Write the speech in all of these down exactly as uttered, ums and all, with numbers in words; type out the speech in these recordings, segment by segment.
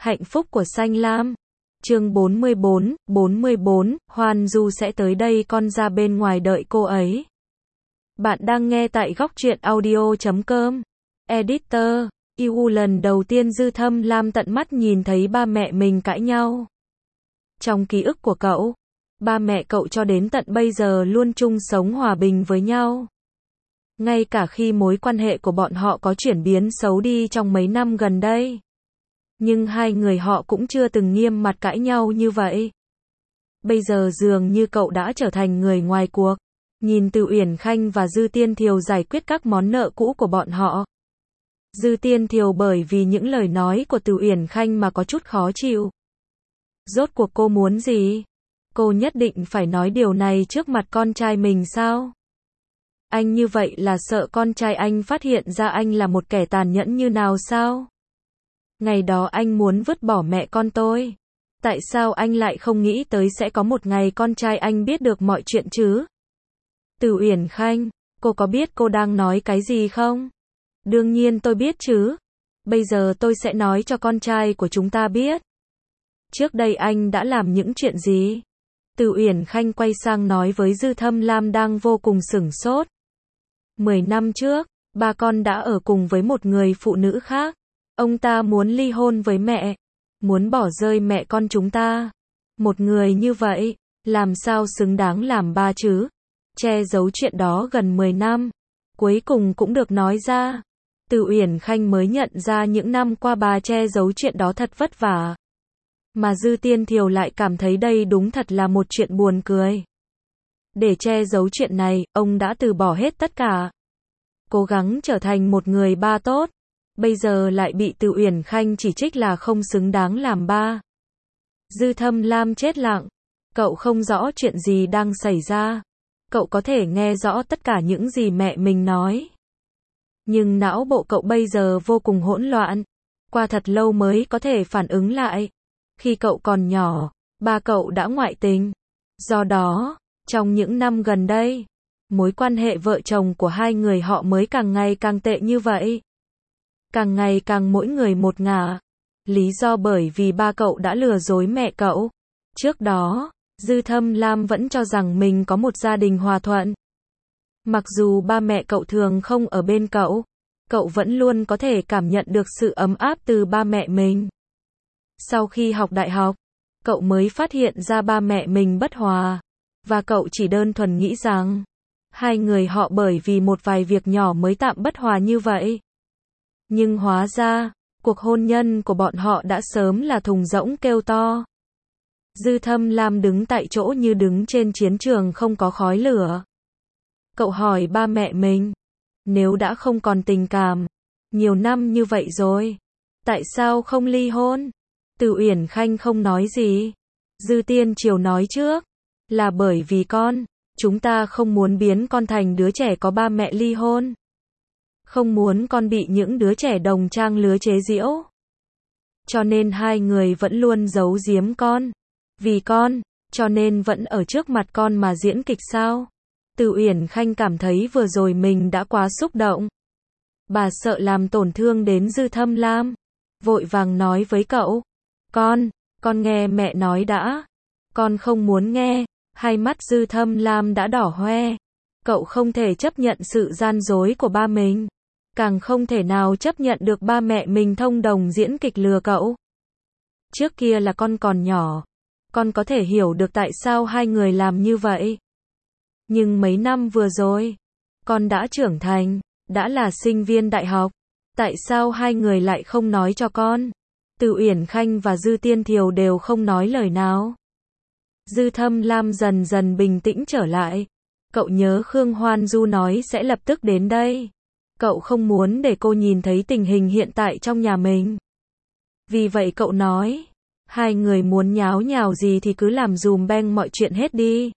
Hạnh phúc của Xanh Lam. Chương bốn mươi bốn, bốn mươi bốn, Hoan Du sẽ tới đây, con ra bên ngoài đợi cô ấy. Bạn đang nghe tại góc truyện audio chấm com. Editor, yêu lần đầu tiên Dư Thâm Lam tận mắt nhìn thấy ba mẹ mình cãi nhau. Trong ký ức của cậu, ba mẹ cậu cho đến tận bây giờ luôn chung sống hòa bình với nhau. Ngay cả khi mối quan hệ của bọn họ có chuyển biến xấu đi trong mấy năm gần đây. Nhưng hai người họ cũng chưa từng nghiêm mặt cãi nhau như vậy. Bây giờ dường như cậu đã trở thành người ngoài cuộc. Nhìn Từ Uyển Khanh và Dư Tiên Thiều giải quyết các món nợ cũ của bọn họ. Dư Tiên Thiều bởi vì những lời nói của Từ Uyển Khanh mà có chút khó chịu. Rốt cuộc cô muốn gì? Cô nhất định phải nói điều này trước mặt con trai mình sao? Anh như vậy là sợ con trai anh phát hiện ra anh là một kẻ tàn nhẫn như nào sao? Ngày đó anh muốn vứt bỏ mẹ con tôi. Tại sao anh lại không nghĩ tới sẽ có một ngày con trai anh biết được mọi chuyện chứ? Từ Uyển Khanh, cô có biết cô đang nói cái gì không? Đương nhiên tôi biết chứ. Bây giờ tôi sẽ nói cho con trai của chúng ta biết. Trước đây anh đã làm những chuyện gì? Từ Uyển Khanh quay sang nói với Dư Thâm Lam đang vô cùng sửng sốt. Mười năm trước, ba con đã ở cùng với một người phụ nữ khác. Ông ta muốn ly hôn với mẹ. Muốn bỏ rơi mẹ con chúng ta. Một người như vậy, làm sao xứng đáng làm ba chứ? Che giấu chuyện đó gần mười năm. Cuối cùng cũng được nói ra. Từ Uyển Khanh mới nhận ra những năm qua bà che giấu chuyện đó thật vất vả. Mà Dư Tiên Thiều lại cảm thấy đây đúng thật là một chuyện buồn cười. Để che giấu chuyện này, ông đã từ bỏ hết tất cả. Cố gắng trở thành một người ba tốt. Bây giờ lại bị Từ Uyển Khanh chỉ trích là không xứng đáng làm ba. Dư Thâm Lam chết lặng. Cậu không rõ chuyện gì đang xảy ra. Cậu có thể nghe rõ tất cả những gì mẹ mình nói. Nhưng não bộ cậu bây giờ vô cùng hỗn loạn. Qua thật lâu mới có thể phản ứng lại. Khi cậu còn nhỏ, ba cậu đã ngoại tình. Do đó, trong những năm gần đây, mối quan hệ vợ chồng của hai người họ mới càng ngày càng tệ như vậy. Càng ngày càng mỗi người một ngả. Lý do bởi vì ba cậu đã lừa dối mẹ cậu. Trước đó, Dư Thâm Lam vẫn cho rằng mình có một gia đình hòa thuận. Mặc dù ba mẹ cậu thường không ở bên cậu, cậu vẫn luôn có thể cảm nhận được sự ấm áp từ ba mẹ mình. Sau khi học đại học, cậu mới phát hiện ra ba mẹ mình bất hòa. Và cậu chỉ đơn thuần nghĩ rằng, hai người họ bởi vì một vài việc nhỏ mới tạm bất hòa như vậy. Nhưng hóa ra, cuộc hôn nhân của bọn họ đã sớm là thùng rỗng kêu to. Dư Thâm Lam đứng tại chỗ như đứng trên chiến trường không có khói lửa. Cậu hỏi ba mẹ mình, nếu đã không còn tình cảm, nhiều năm như vậy rồi, tại sao không ly hôn? Từ Uyển Khanh không nói gì. Dư Tiên Triều nói trước, là bởi vì con, chúng ta không muốn biến con thành đứa trẻ có ba mẹ ly hôn. Không muốn con bị những đứa trẻ đồng trang lứa chế giễu. Cho nên hai người vẫn luôn giấu giếm con. Vì con, cho nên vẫn ở trước mặt con mà diễn kịch sao? Từ Uyển Khanh cảm thấy vừa rồi mình đã quá xúc động. Bà sợ làm tổn thương đến Dư Thâm Lam. Vội vàng nói với cậu. Con, con nghe mẹ nói đã. Con không muốn nghe. Hai mắt Dư Thâm Lam đã đỏ hoe. Cậu không thể chấp nhận sự gian dối của ba mình. Càng không thể nào chấp nhận được ba mẹ mình thông đồng diễn kịch lừa cậu. Trước kia là con còn nhỏ. Con có thể hiểu được tại sao hai người làm như vậy. Nhưng mấy năm vừa rồi, con đã trưởng thành, đã là sinh viên đại học. Tại sao hai người lại không nói cho con? Từ Uyển Khanh và Dư Tiên Thiều đều không nói lời nào. Dư Thâm Lam dần dần bình tĩnh trở lại. Cậu nhớ Khương Hoan Du nói sẽ lập tức đến đây. Cậu không muốn để cô nhìn thấy tình hình hiện tại trong nhà mình. Vì vậy cậu nói, hai người muốn nháo nhào gì thì cứ làm dùm beng mọi chuyện hết đi.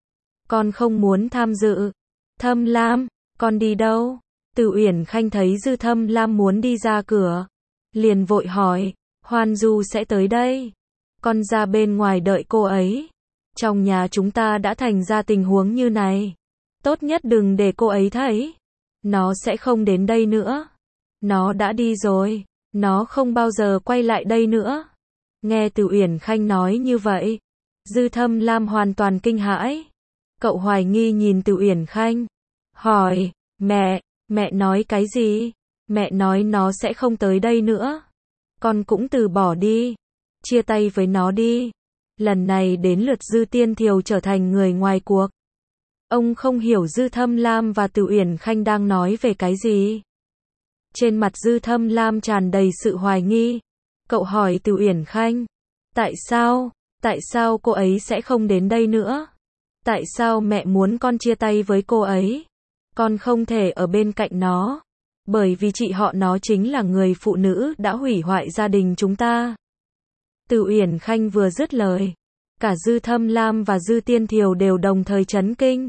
Con không muốn tham dự. Thâm Lam, con đi đâu? Từ Uyển Khanh thấy Dư Thâm Lam muốn đi ra cửa. Liền vội hỏi, Hoan Du sẽ tới đây. Con ra bên ngoài đợi cô ấy. Trong nhà chúng ta đã thành ra tình huống như này. Tốt nhất đừng để cô ấy thấy. Nó sẽ không đến đây nữa. Nó đã đi rồi. Nó không bao giờ quay lại đây nữa. Nghe Từ Uyển Khanh nói như vậy, Dư Thâm Lam hoàn toàn kinh hãi. Cậu hoài nghi nhìn Từ Uyển Khanh, hỏi, mẹ, mẹ nói cái gì? Mẹ nói nó sẽ không tới đây nữa. Con cũng từ bỏ đi, chia tay với nó đi. Lần này đến lượt Dư Tiên Thiều trở thành người ngoài cuộc. Ông không hiểu Dư Thâm Lam và Từ Uyển Khanh đang nói về cái gì. Trên mặt Dư Thâm Lam tràn đầy sự hoài nghi. Cậu hỏi Từ Uyển Khanh, tại sao, tại sao cô ấy sẽ không đến đây nữa? Tại sao mẹ muốn con chia tay với cô ấy? Con không thể ở bên cạnh nó. Bởi vì chị họ nó chính là người phụ nữ đã hủy hoại gia đình chúng ta. Từ Uyển Khanh vừa dứt lời, cả Dư Thâm Lam và Dư Tiên Thiều đều đồng thời chấn kinh.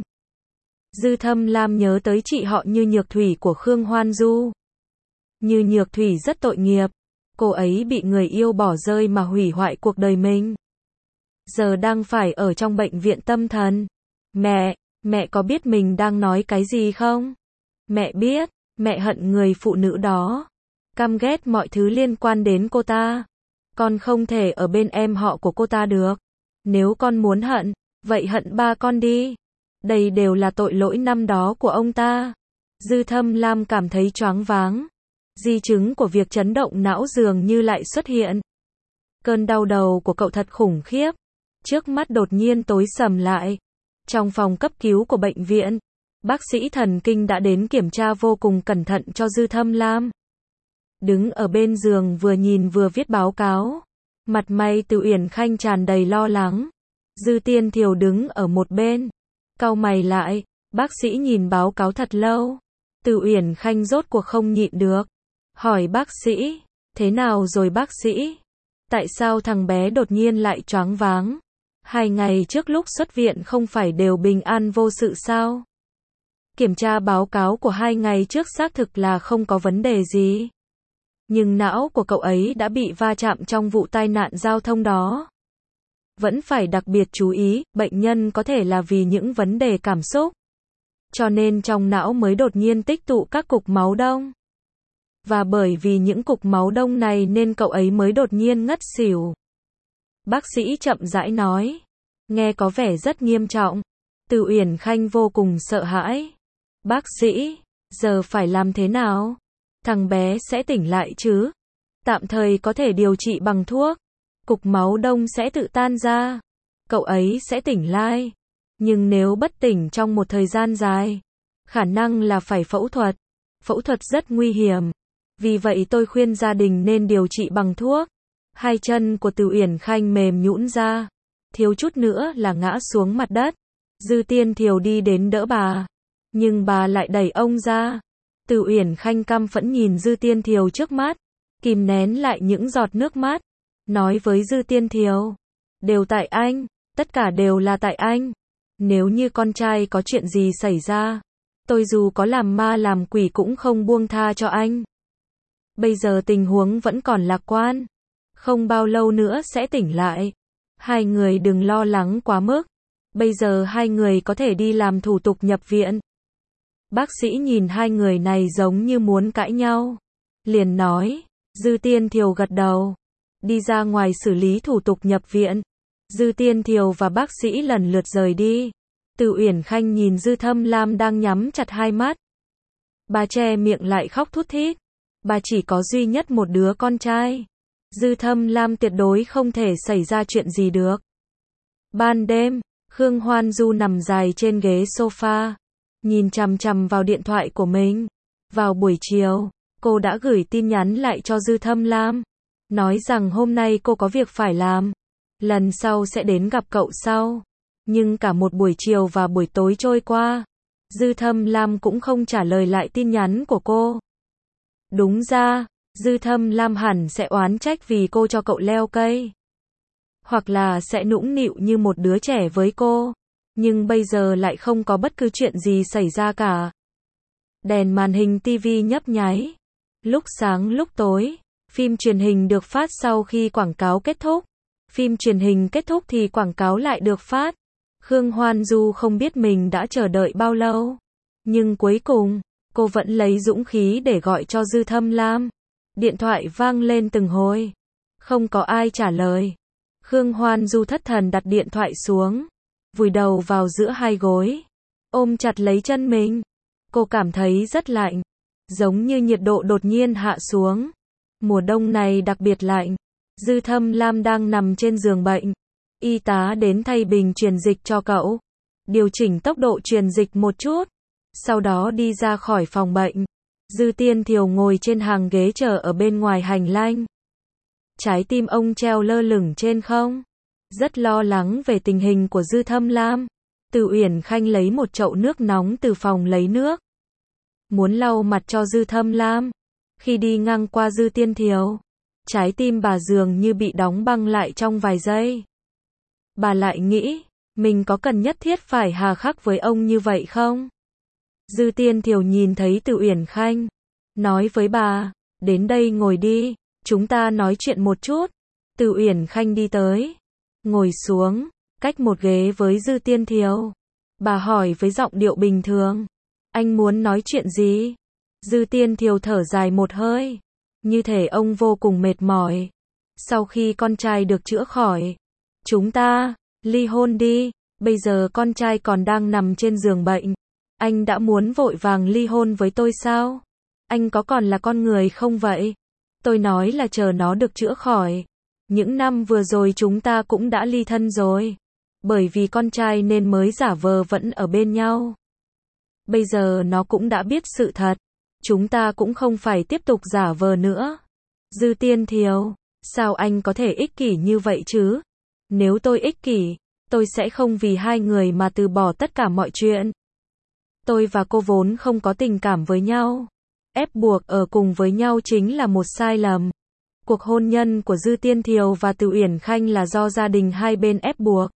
Dư Thâm Lam nhớ tới chị họ Như Nhược Thủy của Khương Hoan Du. Như Nhược Thủy rất tội nghiệp, cô ấy bị người yêu bỏ rơi mà hủy hoại cuộc đời mình. Giờ đang phải ở trong bệnh viện tâm thần. Mẹ, mẹ có biết mình đang nói cái gì không? Mẹ biết, mẹ hận người phụ nữ đó. Căm ghét mọi thứ liên quan đến cô ta. Con không thể ở bên em họ của cô ta được. Nếu con muốn hận, vậy hận ba con đi. Đây đều là tội lỗi năm đó của ông ta. Dư Thâm Lam cảm thấy choáng váng. Di chứng của việc chấn động não dường như lại xuất hiện. Cơn đau đầu của cậu thật khủng khiếp. Trước mắt đột nhiên tối sầm lại. Trong phòng cấp cứu của bệnh viện, bác sĩ thần kinh đã đến kiểm tra vô cùng cẩn thận cho Dư Thâm Lam. Đứng ở bên giường vừa nhìn vừa viết báo cáo. Mặt mày Từ Uyển Khanh tràn đầy lo lắng. Dư Tiên Thiều đứng ở một bên, cau mày lại. Bác sĩ nhìn báo cáo thật lâu. Từ Uyển Khanh rốt cuộc không nhịn được, hỏi bác sĩ, thế nào rồi bác sĩ? Tại sao thằng bé đột nhiên lại choáng váng? Hai ngày trước lúc xuất viện không phải đều bình an vô sự sao? Kiểm tra báo cáo của hai ngày trước xác thực là không có vấn đề gì. Nhưng não của cậu ấy đã bị va chạm trong vụ tai nạn giao thông đó. Vẫn phải đặc biệt chú ý, bệnh nhân có thể là vì những vấn đề cảm xúc. Cho nên trong não mới đột nhiên tích tụ các cục máu đông. Và bởi vì những cục máu đông này nên cậu ấy mới đột nhiên ngất xỉu. Bác sĩ chậm rãi nói. Nghe có vẻ rất nghiêm trọng. Từ Uyển Khanh vô cùng sợ hãi. Bác sĩ, giờ phải làm thế nào? Thằng bé sẽ tỉnh lại chứ? Tạm thời có thể điều trị bằng thuốc. Cục máu đông sẽ tự tan ra. Cậu ấy sẽ tỉnh lại. Nhưng nếu bất tỉnh trong một thời gian dài, khả năng là phải phẫu thuật. Phẫu thuật rất nguy hiểm. Vì vậy tôi khuyên gia đình nên điều trị bằng thuốc. Hai chân của Từ Uyển Khanh mềm nhũn ra. Thiếu chút nữa là ngã xuống mặt đất. Dư Tiên Thiều đi đến đỡ bà. Nhưng bà lại đẩy ông ra. Từ Uyển Khanh căm phẫn nhìn Dư Tiên Thiều trước mắt. Kìm nén lại những giọt nước mắt. Nói với Dư Tiên Thiều. Đều tại anh. Tất cả đều là tại anh. Nếu như con trai có chuyện gì xảy ra, tôi dù có làm ma làm quỷ cũng không buông tha cho anh. Bây giờ tình huống vẫn còn lạc quan. Không bao lâu nữa sẽ tỉnh lại. Hai người đừng lo lắng quá mức. Bây giờ hai người có thể đi làm thủ tục nhập viện. Bác sĩ nhìn hai người này giống như muốn cãi nhau. Liền nói. Dư Tiên Thiều gật đầu. Đi ra ngoài xử lý thủ tục nhập viện. Dư Tiên Thiều và bác sĩ lần lượt rời đi. Từ Uyển Khanh nhìn Dư Thâm Lam đang nhắm chặt hai mắt. Bà che miệng lại khóc thút thít. Bà chỉ có duy nhất một đứa con trai. Dư Thâm Lam tuyệt đối không thể xảy ra chuyện gì được. Ban đêm, Khương Hoan Du nằm dài trên ghế sofa, nhìn chằm chằm vào điện thoại của mình. Vào buổi chiều, cô đã gửi tin nhắn lại cho Dư Thâm Lam, nói rằng hôm nay cô có việc phải làm. Lần sau sẽ đến gặp cậu sau. Nhưng cả một buổi chiều và buổi tối trôi qua, Dư Thâm Lam cũng không trả lời lại tin nhắn của cô. Đúng ra, Dư Thâm Lam hẳn sẽ oán trách vì cô cho cậu leo cây. Hoặc là sẽ nũng nịu như một đứa trẻ với cô. Nhưng bây giờ lại không có bất cứ chuyện gì xảy ra cả. Đèn màn hình tivi nhấp nháy. Lúc sáng lúc tối, phim truyền hình được phát sau khi quảng cáo kết thúc. Phim truyền hình kết thúc thì quảng cáo lại được phát. Khương Hoan Du không biết mình đã chờ đợi bao lâu. Nhưng cuối cùng, cô vẫn lấy dũng khí để gọi cho Dư Thâm Lam. Điện thoại vang lên từng hồi. Không có ai trả lời. Khương Hoan Du thất thần đặt điện thoại xuống, vùi đầu vào giữa hai gối, ôm chặt lấy chân mình. Cô cảm thấy rất lạnh, giống như nhiệt độ đột nhiên hạ xuống. Mùa đông này đặc biệt lạnh. Dư Thâm Lam đang nằm trên giường bệnh. Y tá đến thay bình truyền dịch cho cậu, điều chỉnh tốc độ truyền dịch một chút, sau đó đi ra khỏi phòng bệnh. Dư Tiên Thiều ngồi trên hàng ghế chờ ở bên ngoài hành lang. Trái tim ông treo lơ lửng trên không, rất lo lắng về tình hình của Dư Thâm Lam. Từ Uyển Khanh lấy một chậu nước nóng từ phòng lấy nước, muốn lau mặt cho Dư Thâm Lam. Khi đi ngang qua Dư Tiên Thiều, trái tim bà dường như bị đóng băng lại trong vài giây. Bà lại nghĩ, mình có cần nhất thiết phải hà khắc với ông như vậy không? Dư Tiên Thiều nhìn thấy Từ Uyển Khanh, nói với bà, đến đây ngồi đi, chúng ta nói chuyện một chút. Từ Uyển Khanh đi tới, ngồi xuống, cách một ghế với Dư Tiên Thiều. Bà hỏi với giọng điệu bình thường, anh muốn nói chuyện gì? Dư Tiên Thiều thở dài một hơi, như thể ông vô cùng mệt mỏi. Sau khi con trai được chữa khỏi, chúng ta ly hôn đi. Bây giờ con trai còn đang nằm trên giường bệnh, anh đã muốn vội vàng ly hôn với tôi sao? Anh có còn là con người không vậy? Tôi nói là chờ nó được chữa khỏi. Những năm vừa rồi chúng ta cũng đã ly thân rồi, bởi vì con trai nên mới giả vờ vẫn ở bên nhau. Bây giờ nó cũng đã biết sự thật, chúng ta cũng không phải tiếp tục giả vờ nữa. Dư Tiên Thiều, sao anh có thể ích kỷ như vậy chứ? Nếu tôi ích kỷ, tôi sẽ không vì hai người mà từ bỏ tất cả mọi chuyện. Tôi và cô vốn không có tình cảm với nhau. Ép buộc ở cùng với nhau chính là một sai lầm. Cuộc hôn nhân của Dư Tiên Thiều và Từ Uyển Khanh là do gia đình hai bên ép buộc.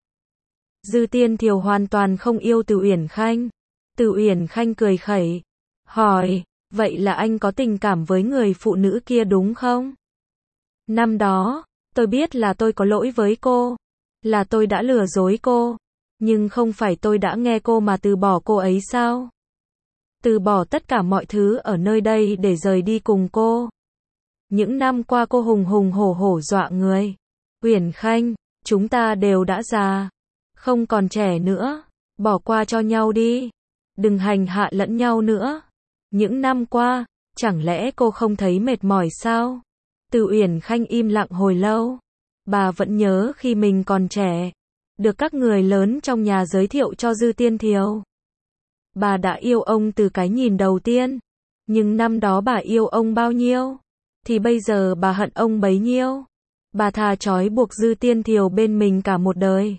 Dư Tiên Thiều hoàn toàn không yêu Từ Uyển Khanh. Từ Uyển Khanh cười khẩy, hỏi, vậy là anh có tình cảm với người phụ nữ kia đúng không? Năm đó, tôi biết là tôi có lỗi với cô, là tôi đã lừa dối cô, nhưng không phải tôi đã nghe cô mà từ bỏ cô ấy sao? Từ bỏ tất cả mọi thứ ở nơi đây để rời đi cùng cô. Những năm qua cô hùng hùng hổ hổ dọa người. Uyển Khanh, chúng ta đều đã già, không còn trẻ nữa, bỏ qua cho nhau đi, đừng hành hạ lẫn nhau nữa. Những năm qua, chẳng lẽ cô không thấy mệt mỏi sao? Từ Uyển Khanh im lặng hồi lâu. Bà vẫn nhớ khi mình còn trẻ, được các người lớn trong nhà giới thiệu cho Dư Tiên Thiều. Bà đã yêu ông từ cái nhìn đầu tiên, nhưng năm đó bà yêu ông bao nhiêu, thì bây giờ bà hận ông bấy nhiêu. Bà thà trói buộc Dư Tiên Thiều bên mình cả một đời,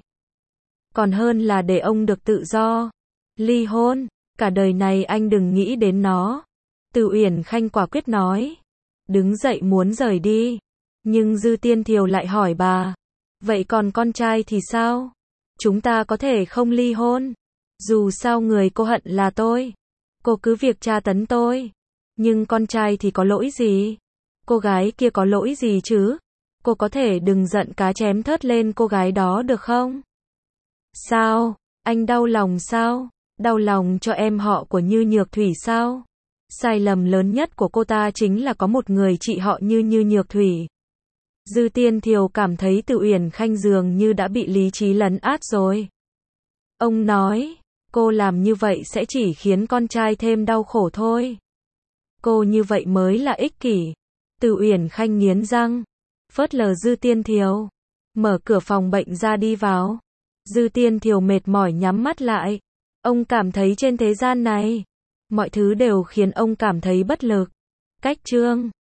còn hơn là để ông được tự do. Ly hôn, cả đời này anh đừng nghĩ đến nó. Từ Uyển Khanh quả quyết nói, đứng dậy muốn rời đi. Nhưng Dư Tiên Thiều lại hỏi bà, vậy còn con trai thì sao? Chúng ta có thể không ly hôn. Dù sao người cô hận là tôi. Cô cứ việc tra tấn tôi. Nhưng con trai thì có lỗi gì? Cô gái kia có lỗi gì chứ? Cô có thể đừng giận cá chém thớt lên cô gái đó được không? Sao? Anh đau lòng sao? Đau lòng cho em họ của Như Nhược Thủy sao? Sai lầm lớn nhất của cô ta chính là có một người chị họ như Như Nhược Thủy. Dư Tiên Thiều cảm thấy Từ Uyển Khanh dường như đã bị lý trí lấn át rồi. Ông nói, cô làm như vậy sẽ chỉ khiến con trai thêm đau khổ thôi. Cô như vậy mới là ích kỷ. Từ Uyển Khanh nghiến răng, phớt lờ Dư Tiên Thiều, mở cửa phòng bệnh ra đi vào. Dư Tiên Thiều mệt mỏi nhắm mắt lại. Ông cảm thấy trên thế gian này, mọi thứ đều khiến ông cảm thấy bất lực. Cách chương